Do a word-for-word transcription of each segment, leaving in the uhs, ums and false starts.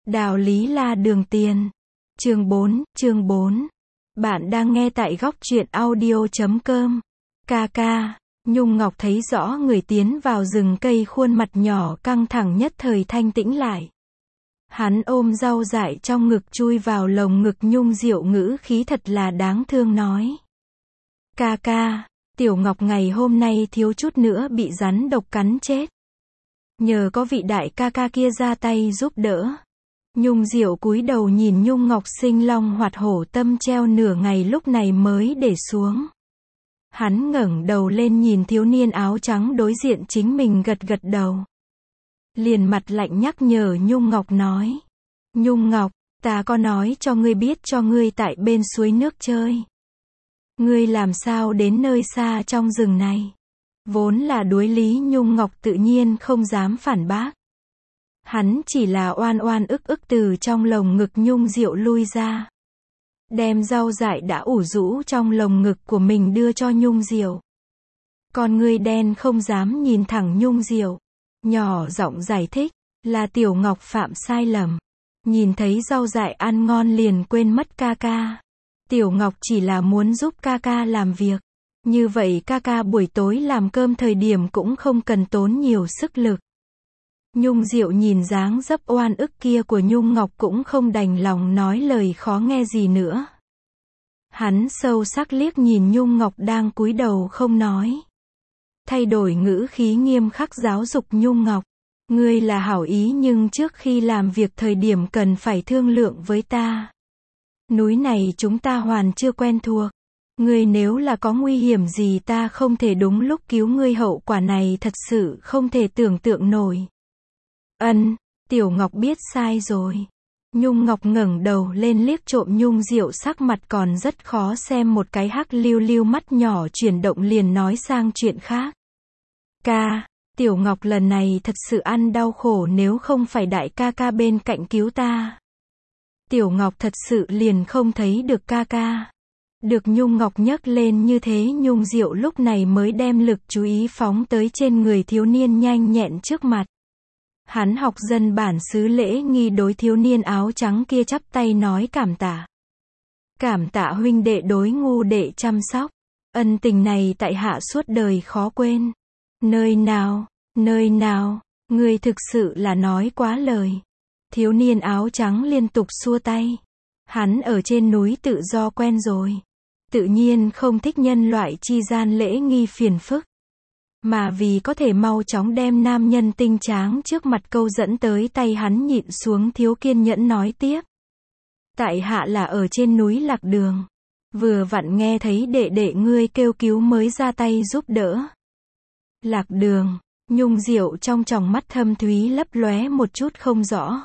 Đào Lý La Đường Tiền. Chương bốn, chương bốn. Bạn đang nghe tại góc truyện audio chấm com. Ca ca, Nhung Ngọc thấy rõ người tiến vào rừng cây, khuôn mặt nhỏ căng thẳng nhất thời thanh tĩnh lại. Hắn ôm rau dại trong ngực chui vào lồng ngực Nhung Diệu, ngữ khí thật là đáng thương nói. Ca ca, Tiểu Ngọc ngày hôm nay thiếu chút nữa bị rắn độc cắn chết. Nhờ có vị đại ca ca kia ra tay giúp đỡ. Nhung Diệu cúi đầu nhìn Nhung Ngọc sinh long hoạt hổ, tâm treo nửa ngày lúc này mới để xuống. Hắn ngẩng đầu lên nhìn thiếu niên áo trắng đối diện chính mình, gật gật đầu. Liền mặt lạnh nhắc nhở Nhung Ngọc nói. Nhung Ngọc, ta có nói cho ngươi biết cho ngươi tại bên suối nước chơi. Ngươi làm sao đến nơi xa trong rừng này? Vốn là đối lý, Nhung Ngọc tự nhiên không dám phản bác. Hắn chỉ là oan oan ức ức từ trong lồng ngực Nhung Diệu lui ra. Đem rau dại đã ủ rũ trong lồng ngực của mình đưa cho Nhung Diệu. Con ngươi đen không dám nhìn thẳng Nhung Diệu. Nhỏ giọng giải thích, là Tiểu Ngọc phạm sai lầm. Nhìn thấy rau dại ăn ngon liền quên mất ca ca. Tiểu Ngọc chỉ là muốn giúp ca ca làm việc. Như vậy ca ca buổi tối làm cơm thời điểm cũng không cần tốn nhiều sức lực. Nhung Diệu nhìn dáng dấp oan ức kia của Nhung Ngọc cũng không đành lòng nói lời khó nghe gì nữa. Hắn sâu sắc liếc nhìn Nhung Ngọc đang cúi đầu không nói. Thay đổi ngữ khí nghiêm khắc giáo dục Nhung Ngọc. Ngươi là hảo ý nhưng trước khi làm việc thời điểm cần phải thương lượng với ta. Núi này chúng ta hoàn chưa quen thuộc. Ngươi nếu là có nguy hiểm gì ta không thể đúng lúc cứu ngươi, hậu quả này thật sự không thể tưởng tượng nổi. Ân, Tiểu Ngọc biết sai rồi. Nhung Ngọc ngẩng đầu lên liếc trộm Nhung Diệu, sắc mặt còn rất khó xem, một cái hắc liu liu mắt nhỏ chuyển động liền nói sang chuyện khác. Ca, Tiểu Ngọc lần này thật sự ăn đau khổ, nếu không phải đại ca ca bên cạnh cứu ta. Tiểu Ngọc thật sự liền không thấy được ca ca. Được Nhung Ngọc nhấc lên như thế, Nhung Diệu lúc này mới đem lực chú ý phóng tới trên người thiếu niên nhanh nhẹn trước mặt. Hắn học dân bản xứ lễ nghi, đối thiếu niên áo trắng kia chắp tay nói cảm tạ. Cảm tạ huynh đệ đối ngu đệ chăm sóc. Ân tình này tại hạ suốt đời khó quên. Nơi nào, nơi nào, ngươi thực sự là nói quá lời. Thiếu niên áo trắng liên tục xua tay. Hắn ở trên núi tự do quen rồi. Tự nhiên không thích nhân loại chi gian lễ nghi phiền phức. Mà vì có thể mau chóng đem nam nhân tinh tráng trước mặt câu dẫn tới tay, hắn nhịn xuống thiếu kiên nhẫn nói tiếp. Tại hạ là ở trên núi lạc đường. Vừa vặn nghe thấy đệ đệ ngươi kêu cứu mới ra tay giúp đỡ. Lạc đường, Nhung Diệu trong tròng mắt thâm thúy lấp lóe một chút không rõ.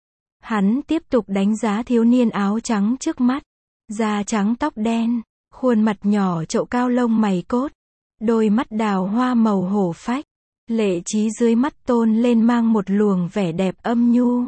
Hắn tiếp tục đánh giá thiếu niên áo trắng trước mắt. Da trắng tóc đen, khuôn mặt nhỏ trậu cao lông mày cốt. Đôi mắt đào hoa màu hổ phách. Lệ trí dưới mắt tôn lên mang một luồng vẻ đẹp âm nhu.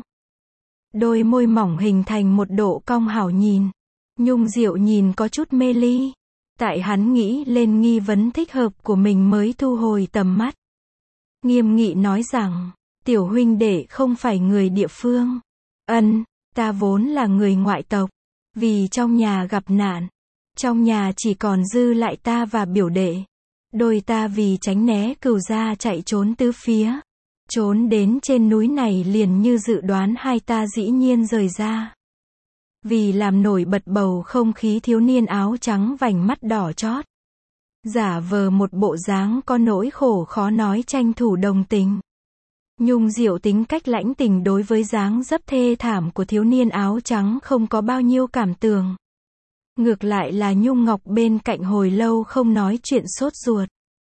Đôi môi mỏng hình thành một độ cong hảo nhìn. Nhung Diệu nhìn có chút mê ly. Tại hắn nghĩ lên nghi vấn thích hợp của mình mới thu hồi tầm mắt. Nghiêm nghị nói rằng, tiểu huynh đệ không phải người địa phương. Ân, ta vốn là người ngoại tộc. Vì trong nhà gặp nạn. Trong nhà chỉ còn dư lại ta và biểu đệ. Đôi ta vì tránh né cừu gia chạy trốn tứ phía. Trốn đến trên núi này liền như dự đoán, hai ta dĩ nhiên rời ra. Vì làm nổi bật bầu không khí, thiếu niên áo trắng vành mắt đỏ chót. Giả vờ một bộ dáng có nỗi khổ khó nói, tranh thủ đồng tình. Nhung Diệu tính cách lãnh tình, đối với dáng dấp thê thảm của thiếu niên áo trắng không có bao nhiêu cảm tưởng. Ngược lại là Nhung Ngọc bên cạnh hồi lâu không nói chuyện sốt ruột.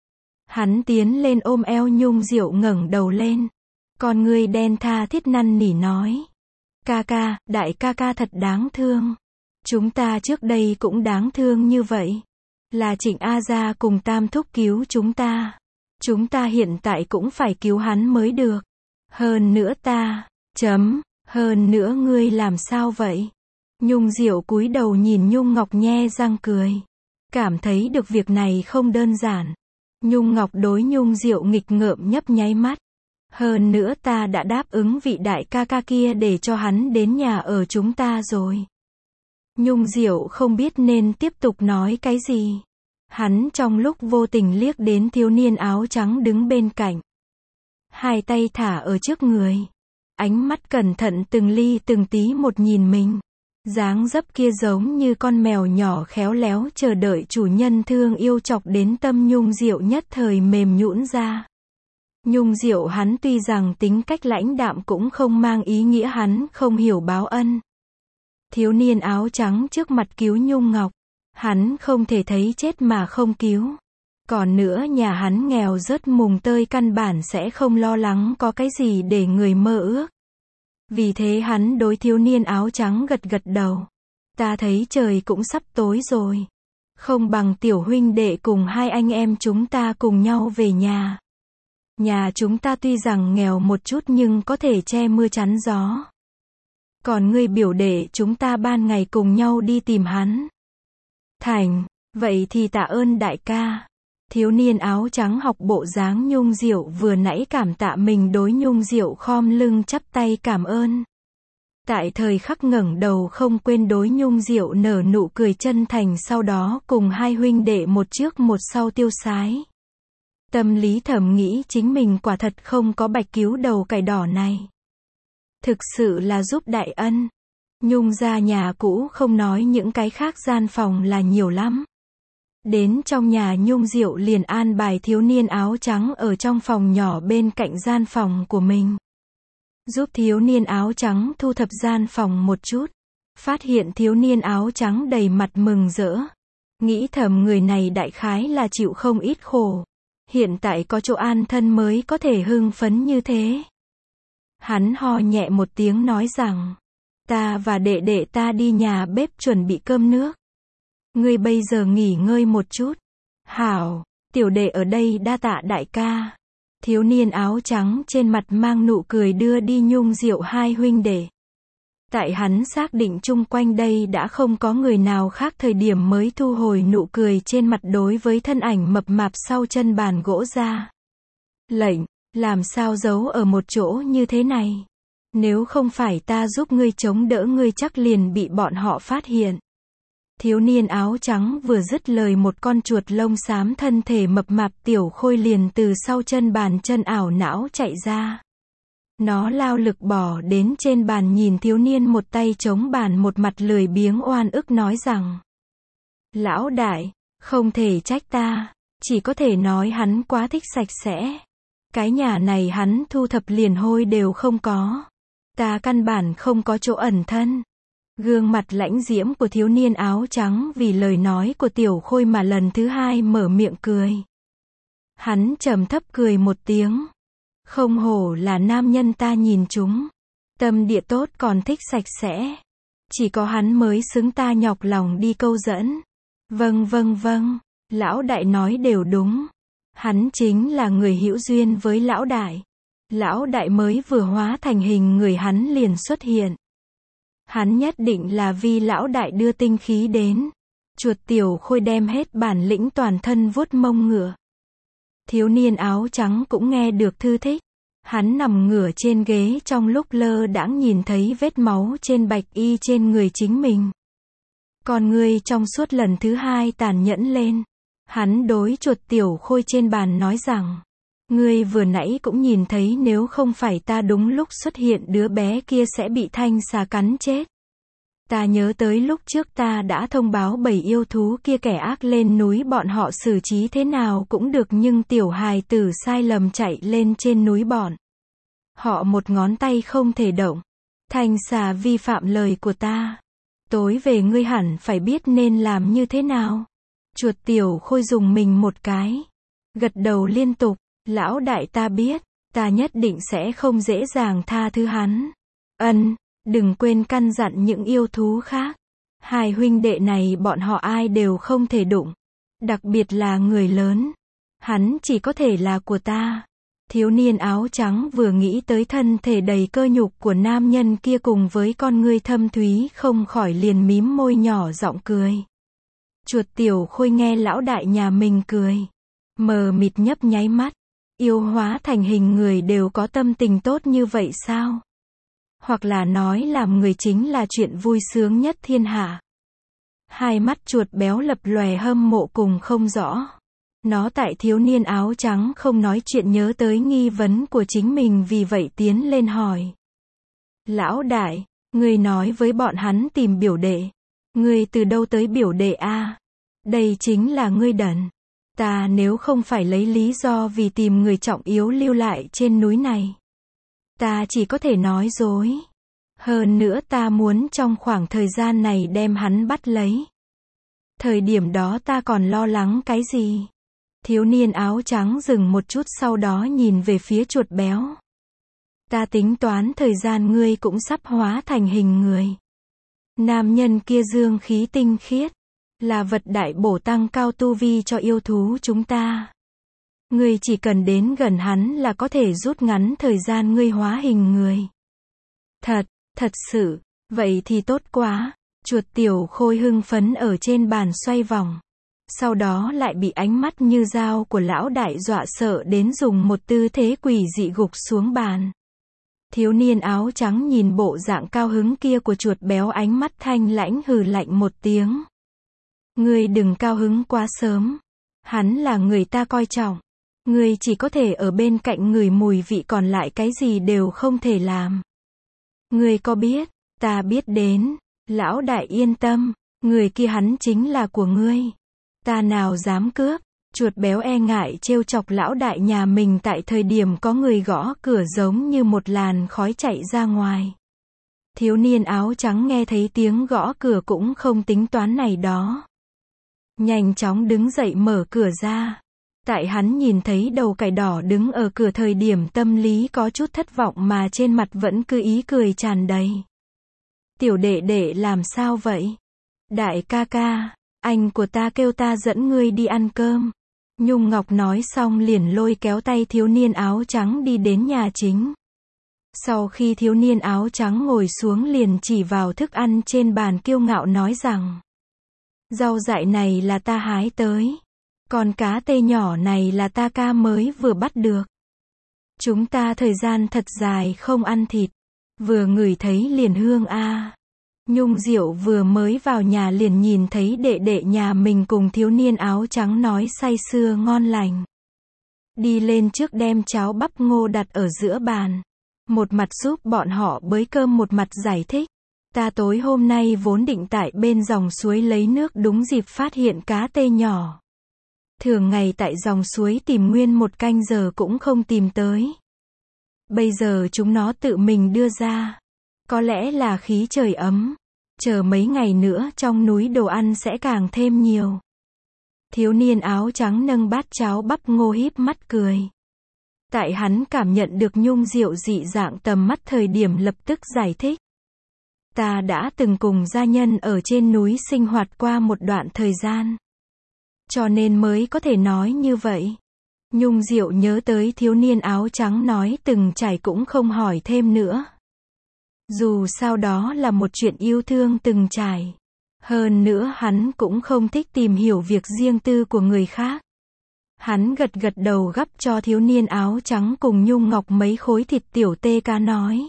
Hắn tiến lên ôm eo Nhung Diệu, ngẩng đầu lên. Con ngươi đen tha thiết năn nỉ nói. Ca ca, đại ca ca thật đáng thương. Chúng ta trước đây cũng đáng thương như vậy. Là Trịnh A Gia cùng Tam Thúc cứu chúng ta. Chúng ta hiện tại cũng phải cứu hắn mới được. Hơn nữa ta, chấm, hơn nữa ngươi làm sao vậy? Nhung Diệu cúi đầu nhìn Nhung Ngọc nhe răng cười. Cảm thấy được việc này không đơn giản. Nhung Ngọc đối Nhung Diệu nghịch ngợm nhấp nháy mắt. Hơn nữa ta đã đáp ứng vị đại ca ca kia để cho hắn đến nhà ở chúng ta rồi. Nhung Diệu không biết nên tiếp tục nói cái gì. Hắn trong lúc vô tình liếc đến thiếu niên áo trắng đứng bên cạnh. Hai tay thả ở trước người. Ánh mắt cẩn thận từng ly từng tí một nhìn mình. Dáng dấp kia giống như con mèo nhỏ khéo léo chờ đợi chủ nhân thương yêu, chọc đến tâm Nhung Diệu nhất thời mềm nhũn ra. Nhung Diệu hắn tuy rằng tính cách lãnh đạm cũng không mang ý nghĩa hắn không hiểu báo ân. Thiếu niên áo trắng trước mặt cứu Nhung Ngọc. Hắn không thể thấy chết mà không cứu. Còn nữa nhà hắn nghèo rớt mùng tơi, căn bản sẽ không lo lắng có cái gì để người mơ ước. Vì thế hắn đối thiếu niên áo trắng gật gật đầu. Ta thấy trời cũng sắp tối rồi. Không bằng tiểu huynh đệ cùng hai anh em chúng ta cùng nhau về nhà. Nhà chúng ta tuy rằng nghèo một chút nhưng có thể che mưa chắn gió. Còn ngươi biểu đệ chúng ta ban ngày cùng nhau đi tìm hắn. Thành, vậy thì tạ ơn đại ca. Thiếu niên áo trắng học bộ dáng Nhung Diệu vừa nãy cảm tạ mình, đối Nhung Diệu khom lưng chắp tay cảm ơn. Tại thời khắc ngẩng đầu không quên đối Nhung Diệu nở nụ cười chân thành, sau đó cùng hai huynh đệ một trước một sau tiêu sái. Tâm lý thầm nghĩ chính mình quả thật không có bạch cứu đầu cải đỏ này. Thực sự là giúp đại ân. Nhung ra nhà cũ không nói những cái khác, gian phòng là nhiều lắm. Đến trong nhà Nhung Diệu liền an bài thiếu niên áo trắng ở trong phòng nhỏ bên cạnh gian phòng của mình. Giúp thiếu niên áo trắng thu thập gian phòng một chút. Phát hiện thiếu niên áo trắng đầy mặt mừng rỡ. Nghĩ thầm người này đại khái là chịu không ít khổ. Hiện tại có chỗ an thân mới có thể hưng phấn như thế. Hắn ho nhẹ một tiếng nói rằng, ta và đệ đệ ta đi nhà bếp chuẩn bị cơm nước. Ngươi bây giờ nghỉ ngơi một chút. Hảo, tiểu đệ ở đây đa tạ đại ca. Thiếu niên áo trắng trên mặt mang nụ cười đưa đi Nhung Diệu hai huynh đệ. Tại hắn xác định chung quanh đây đã không có người nào khác thời điểm mới thu hồi nụ cười trên mặt đối với thân ảnh mập mạp sau chân bàn gỗ ra. Lệnh, làm sao giấu ở một chỗ như thế này? Nếu không phải ta giúp ngươi chống đỡ ngươi chắc liền bị bọn họ phát hiện. Thiếu niên áo trắng vừa dứt lời, một con chuột lông xám thân thể mập mạp tiểu khôi liền từ sau chân bàn chân ảo não chạy ra. Nó lao lực bỏ đến trên bàn nhìn thiếu niên một tay chống bàn một mặt lười biếng oan ức nói rằng, lão đại, không thể trách ta, chỉ có thể nói hắn quá thích sạch sẽ. Cái nhà này hắn thu thập liền hôi đều không có. Ta căn bản không có chỗ ẩn thân. Gương mặt lãnh diễm của thiếu niên áo trắng vì lời nói của tiểu khôi mà lần thứ hai mở miệng cười. Hắn trầm thấp cười một tiếng. Không hổ là nam nhân ta nhìn chúng. Tâm địa tốt còn thích sạch sẽ. Chỉ có hắn mới xứng ta nhọc lòng đi câu dẫn. Vâng vâng vâng, lão đại nói đều đúng. Hắn chính là người hữu duyên với lão đại. Lão đại mới vừa hóa thành hình người hắn liền xuất hiện. Hắn nhất định là vì lão đại đưa tinh khí đến. Chuột tiểu khôi đem hết bản lĩnh toàn thân vuốt mông ngựa. Thiếu niên áo trắng cũng nghe được thư thích. Hắn nằm ngửa trên ghế trong lúc lơ đãng nhìn thấy vết máu trên bạch y trên người chính mình. Con ngươi trong suốt lần thứ hai tàn nhẫn lên. Hắn đối chuột tiểu khôi trên bàn nói rằng, ngươi vừa nãy cũng nhìn thấy nếu không phải ta đúng lúc xuất hiện đứa bé kia sẽ bị thanh xà cắn chết. Ta nhớ tới lúc trước ta đã thông báo bầy yêu thú kia kẻ ác lên núi bọn họ xử trí thế nào cũng được, nhưng tiểu hài tử sai lầm chạy lên trên núi bọn họ một ngón tay không thể động. Thanh xà vi phạm lời của ta. Tối về ngươi hẳn phải biết nên làm như thế nào. Chuột tiểu khôi dùng mình một cái. Gật đầu liên tục. Lão đại ta biết. Ta nhất định sẽ không dễ dàng tha thứ hắn. Ân, đừng quên căn dặn những yêu thú khác. Hai huynh đệ này bọn họ ai đều không thể đụng. Đặc biệt là người lớn. Hắn chỉ có thể là của ta. Thiếu niên áo trắng vừa nghĩ tới thân thể đầy cơ nhục của nam nhân kia cùng với con ngươi thâm thúy không khỏi liền mím môi nhỏ giọng cười. Chuột tiểu khôi nghe lão đại nhà mình cười. Mờ mịt nhấp nháy mắt. Yêu hóa thành hình người đều có tâm tình tốt như vậy sao? Hoặc là nói làm người chính là chuyện vui sướng nhất thiên hạ. Hai mắt chuột béo lập lòe hâm mộ cùng không rõ. Nó tại thiếu niên áo trắng không nói chuyện nhớ tới nghi vấn của chính mình vì vậy tiến lên hỏi. Lão đại, ngươi nói với bọn hắn tìm biểu đệ. Ngươi từ đâu tới biểu đệ a? Đây chính là ngươi đần. Ta nếu không phải lấy lý do vì tìm người trọng yếu lưu lại trên núi này. Ta chỉ có thể nói dối. Hơn nữa ta muốn trong khoảng thời gian này đem hắn bắt lấy. Thời điểm đó ta còn lo lắng cái gì? Thiếu niên áo trắng dừng một chút sau đó nhìn về phía chuột béo. Ta tính toán thời gian ngươi cũng sắp hóa thành hình người. Nam nhân kia dương khí tinh khiết. Là vật đại bổ tăng cao tu vi cho yêu thú chúng ta. Ngươi chỉ cần đến gần hắn là có thể rút ngắn thời gian ngươi hóa hình người. Thật, thật sự, vậy thì tốt quá. Chuột tiểu khôi hưng phấn ở trên bàn xoay vòng. Sau đó lại bị ánh mắt như dao của lão đại dọa sợ đến dùng một tư thế quỷ dị gục xuống bàn. Thiếu niên áo trắng nhìn bộ dạng cao hứng kia của chuột béo ánh mắt thanh lãnh hừ lạnh một tiếng. Ngươi đừng cao hứng quá sớm. Hắn là người ta coi trọng. Ngươi chỉ có thể ở bên cạnh người mùi vị còn lại cái gì đều không thể làm. Ngươi có biết, ta biết đến. Lão đại yên tâm, người kia hắn chính là của ngươi. Ta nào dám cướp. Chuột béo e ngại trêu chọc lão đại nhà mình tại thời điểm có người gõ cửa giống như một làn khói chạy ra ngoài. Thiếu niên áo trắng nghe thấy tiếng gõ cửa cũng không tính toán này đó. Nhanh chóng đứng dậy mở cửa ra. Tại hắn nhìn thấy đầu cải đỏ đứng ở cửa thời điểm tâm lý có chút thất vọng mà trên mặt vẫn cứ ý cười tràn đầy. Tiểu đệ đệ làm sao vậy? Đại ca ca, anh của ta kêu ta dẫn ngươi đi ăn cơm. Nhung Ngọc nói xong liền lôi kéo tay thiếu niên áo trắng đi đến nhà chính. Sau khi thiếu niên áo trắng ngồi xuống liền chỉ vào thức ăn trên bàn kiêu ngạo nói rằng. Rau dại này là ta hái tới. Còn cá tê nhỏ này là ta ca mới vừa bắt được. Chúng ta thời gian thật dài không ăn thịt. Vừa ngửi thấy liền hương a. Nhung Diệu vừa mới vào nhà liền nhìn thấy đệ đệ nhà mình cùng thiếu niên áo trắng nói say sưa ngon lành. Đi lên trước đem cháo bắp ngô đặt ở giữa bàn. Một mặt giúp bọn họ bới cơm một mặt giải thích. Ta tối hôm nay vốn định tại bên dòng suối lấy nước đúng dịp phát hiện cá tê nhỏ. Thường ngày tại dòng suối tìm nguyên một canh giờ cũng không tìm tới. Bây giờ chúng nó tự mình đưa ra. Có lẽ là khí trời ấm. Chờ mấy ngày nữa trong núi đồ ăn sẽ càng thêm nhiều. Thiếu niên áo trắng nâng bát cháo bắp ngô híp mắt cười. Tại hắn cảm nhận được Nhung Diệu dị dạng tầm mắt thời điểm lập tức giải thích. Ta đã từng cùng gia nhân ở trên núi sinh hoạt qua một đoạn thời gian. Cho nên mới có thể nói như vậy. Nhung Diệu nhớ tới thiếu niên áo trắng nói từng trải cũng không hỏi thêm nữa. Dù sao đó là một chuyện yêu thương từng trải. Hơn nữa hắn cũng không thích tìm hiểu việc riêng tư của người khác. Hắn gật gật đầu gắp cho thiếu niên áo trắng cùng Nhung Ngọc mấy khối thịt tiểu tê cá nói.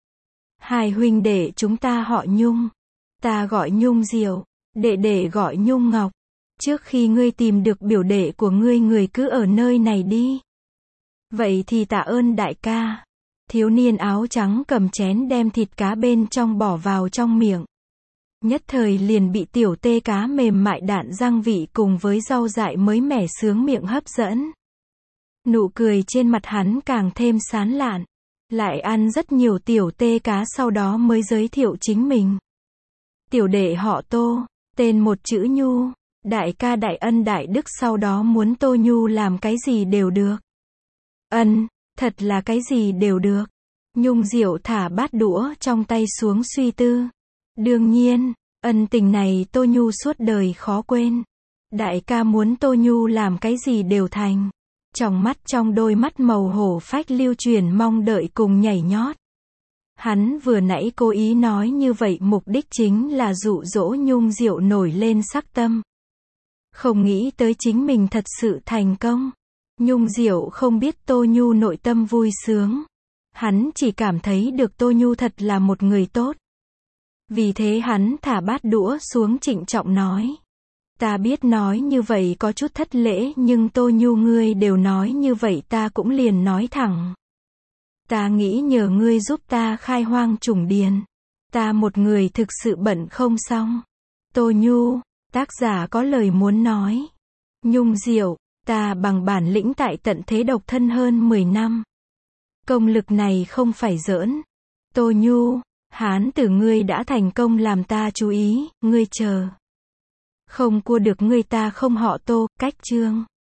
Hai huynh đệ chúng ta họ Nhung. Ta gọi Nhung Diệu, đệ đệ gọi Nhung Ngọc. Trước khi ngươi tìm được biểu đệ của ngươi người cứ ở nơi này đi. Vậy thì tạ ơn đại ca. Thiếu niên áo trắng cầm chén đem thịt cá bên trong bỏ vào trong miệng. Nhất thời liền bị tiểu tê cá mềm mại đạn răng vị cùng với rau dại mới mẻ sướng miệng hấp dẫn. Nụ cười trên mặt hắn càng thêm sán lạn. Lại ăn rất nhiều tiểu tê cá sau đó mới giới thiệu chính mình. Tiểu đệ họ Tô, tên một chữ Nhu. Đại ca đại ân đại đức sau đó muốn Tô Nhu làm cái gì đều được. Ân, thật là cái gì đều được. Nhung Diệu thả bát đũa trong tay xuống suy tư. Đương nhiên, ân tình này Tô Nhu suốt đời khó quên. Đại ca muốn Tô Nhu làm cái gì đều thành. Trong mắt trong đôi mắt màu hổ phách lưu truyền mong đợi cùng nhảy nhót. Hắn vừa nãy cố ý nói như vậy mục đích chính là dụ dỗ Nhung Diệu nổi lên sắc tâm. Không nghĩ tới chính mình thật sự thành công. Nhung Diệu không biết Tô Nhu nội tâm vui sướng. Hắn chỉ cảm thấy được Tô Nhu thật là một người tốt. Vì thế hắn thả bát đũa xuống trịnh trọng nói. Ta biết nói như vậy có chút thất lễ nhưng Tô Nhu ngươi đều nói như vậy ta cũng liền nói thẳng. Ta nghĩ nhờ ngươi giúp ta khai hoang chủng điền. Ta một người thực sự bận không xong. Tô Nhu, tác giả có lời muốn nói. Nhung Diệu, ta bằng bản lĩnh tại tận thế độc thân hơn mười năm. Công lực này không phải giỡn. Tô Nhu, hán tử ngươi đã thành công làm ta chú ý, ngươi chờ. Không cua được ngươi ta không họ Tô, cách chương.